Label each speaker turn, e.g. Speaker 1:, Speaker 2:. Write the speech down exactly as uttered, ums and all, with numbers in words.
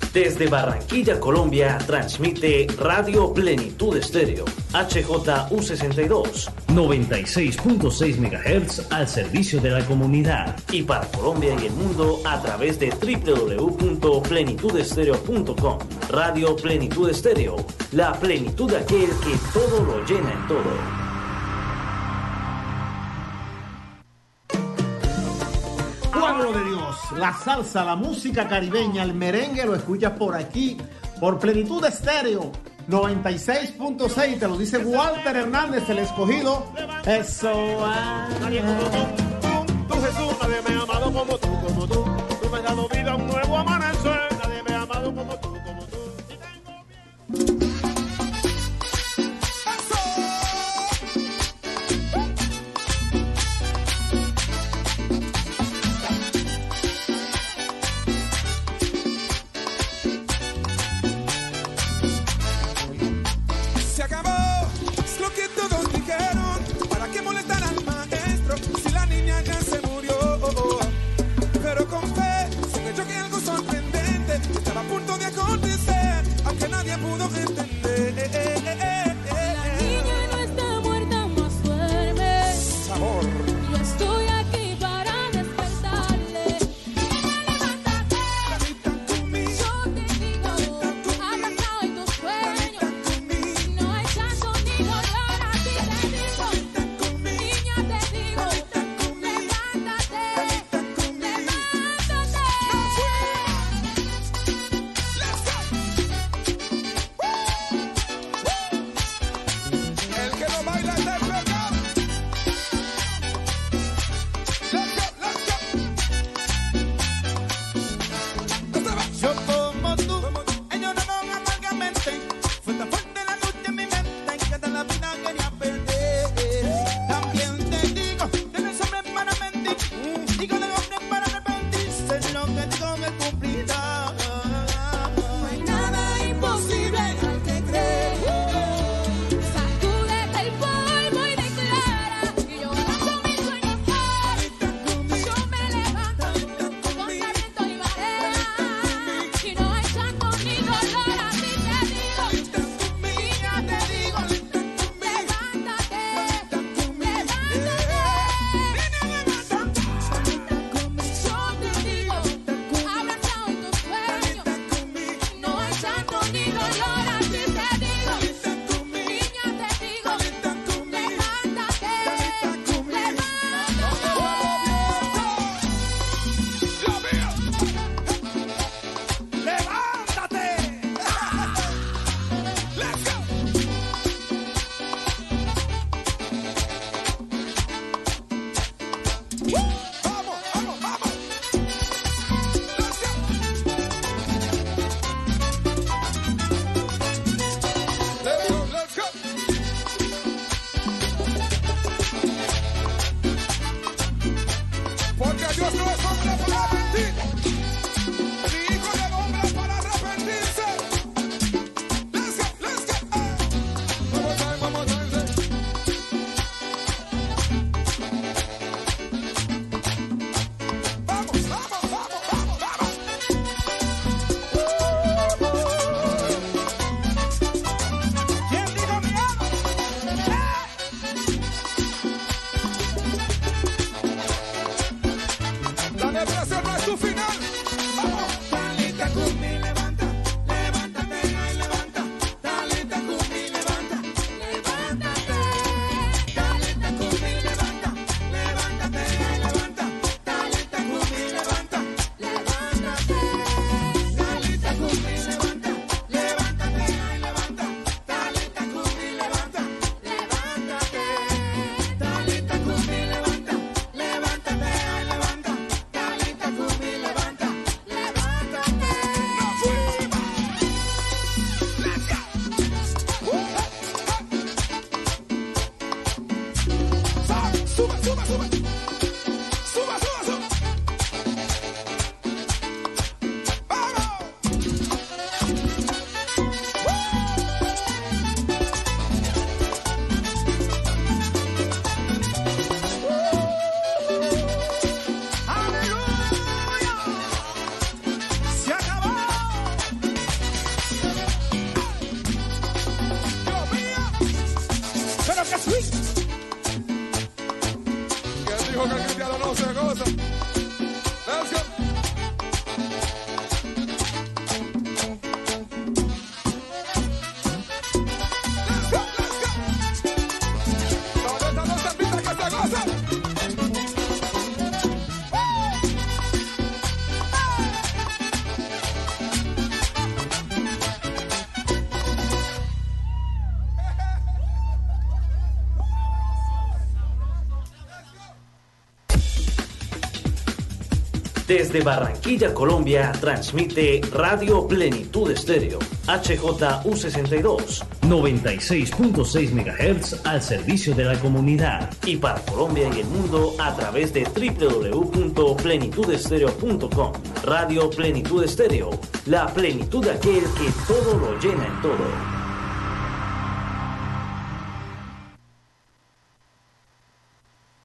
Speaker 1: Desde Barranquilla, Colombia, transmite Radio Plenitud Estéreo, H J U sesenta y dos, noventa y seis punto seis megahertz al servicio de la comunidad. Y para Colombia y el mundo a través de doble u doble u doble u punto plenitud estéreo punto com. Radio Plenitud Estéreo, la plenitud de aquel que todo lo llena en todo.
Speaker 2: Pueblo de Dios, la salsa, la música caribeña, el merengue lo escuchas por aquí, por Plenitud Estéreo, noventa y seis punto seis, te lo dice Walter Hernández, el escogido. Eso.
Speaker 3: Nadie como tú, tú, tú Jesús, nadie me ha amado como tú, como tú. Tú me has dado vida a un nuevo amanecer, nadie me ha amado como tú, como tú. Y tengo miedo.
Speaker 4: Pero con fe
Speaker 1: Desde Barranquilla, Colombia, transmite Radio Plenitud Estéreo, H J U sesenta y dos, noventa y seis punto seis megahertz al servicio de la comunidad. Y para Colombia y el mundo a través de doble u doble u doble u punto plenitud estéreo punto com. Radio Plenitud Estéreo, la plenitud de aquel que todo lo llena en todo.